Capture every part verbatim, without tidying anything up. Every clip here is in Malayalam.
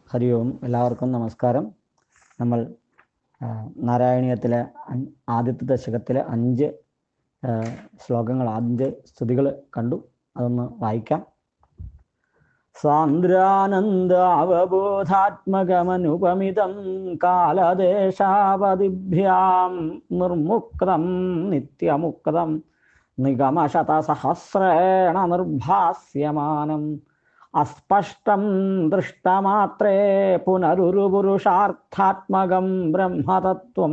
ഹരി ഓം. എല്ലാവർക്കും നമസ്കാരം. നമ്മൾ നാരായണീയത്തിലെ ആദ്യത്തെ ദശകത്തിലെ അഞ്ച് ശ്ലോകങ്ങൾ, അഞ്ച് സ്തുതികൾ കണ്ടു. അതൊന്ന് വായിക്കാം. സാന്ദ്രാനന്ദ അവബോധാത്മകമനുപമിതം കാലദേശാവധിഭ്യാം നിർമുക്തം നിത്യമുക്തം നിഗമശതസഹസ്രേണ നിർഭാസ്യമാനം അസ്പഷ്ടം ദൃഷ്ടമാത്രേ പുനരുരുപുരുഷാർത്ഥാത്മകം ബ്രഹ്മതത്വം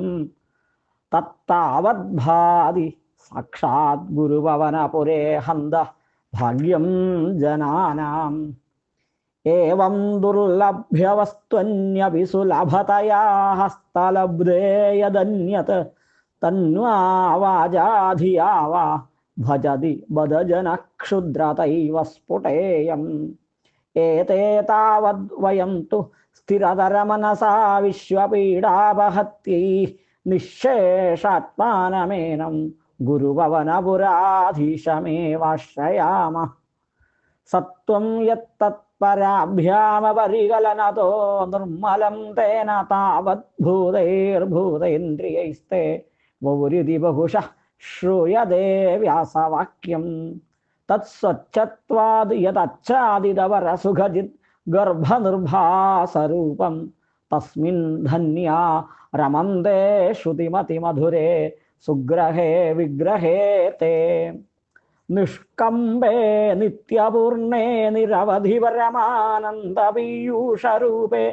തത്താവദ്ഭാതി സാക്ഷാത് ഗുരുഭവനപുരേ ഹന്ത ഭാഗ്യം ജനാനാം. ഏവം ദുർലഭ്യവസ്ത്വന്യപി സുലഭതയാ ഹസ്തലബ്ധേ യദന്യത് തന്വാ വാചാധിയാ വാ ഭജതി ബദജന ക്ഷുദ്രതൈവ സ്ഫുടേയം. ഏതേ താവദ് വയം തു സ്ഥിരതരമനസാ വിശ്വപീഡാപഹത്യൈ നിശ്ശേഷാത്മാനമേനം ഗുരുഭവനപുരാധീശമേവാശ്രയാമ. സത്വം യത്തത്പരാഭ്യാമപരികലനതോ നിർമ്മലം തേന താവത് ഭൂതൈർഭൂതേന്ദ്രിയൈസ്തേ വൗരിതി ബഹുശഃ ശ്രൂയതേ വ്യാസവാക്യം. തത്സ്വച്ഛത്വാദ് യതച്ഛാദിതവരസുഖജിത് ഗർഭനിർഭാസരൂപം തസ്മിൻ ധന്യാ രമന്തേ ശ്രുതിമതിമധുരേ സുഗ്രഹേ വിഗ്രഹേ തേ. നിഷ്കമ്പേ നിത്യപൂർണേ നിരവധി പരമാനന്ദപീയൂഷരൂപേ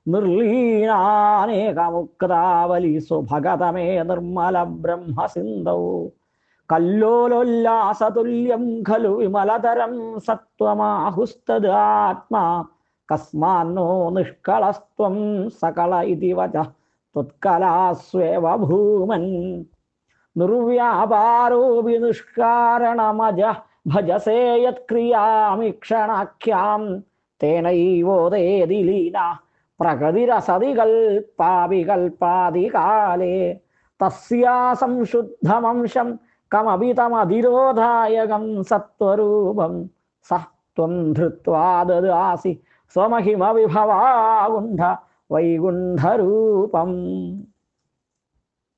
നിർലീനാനേകമുക്താവലി സുഭഗതമേ നിർമ്മല ബ്രഹ്മസിന്ധൗ. കല്ലോലോല്ലാസതുല്യം ഖലു വിമലതരം സത്വമാഹുസ്തദാത്മാ കസ്മാന്നോ നിഷ്കളസ്ത്വം സകള ഇതി വചഃ ത്വത്കലാസ്വേവ ഭൂമൻ. നിർവ്യാപാരോപി നിഷ്കാരണമജഃ ഭജസേ യത്ക്രിയാമീക്ഷണാഖ്യാം തേനൈവോദേതി ലീന പ്രകൃതിരസതി കൽപ്പാപി കൽപ്പാദികാലേ. തസ്യാ സംശുദ്ധമംശം കമപി തമധിരോധായകം സത്വരൂപം സഃ ത്വം ധൃത്വാ ദദാസി സ്വമഹിമ വിഭവാകുണ്ഠ വൈകുണ്ഠരൂപം.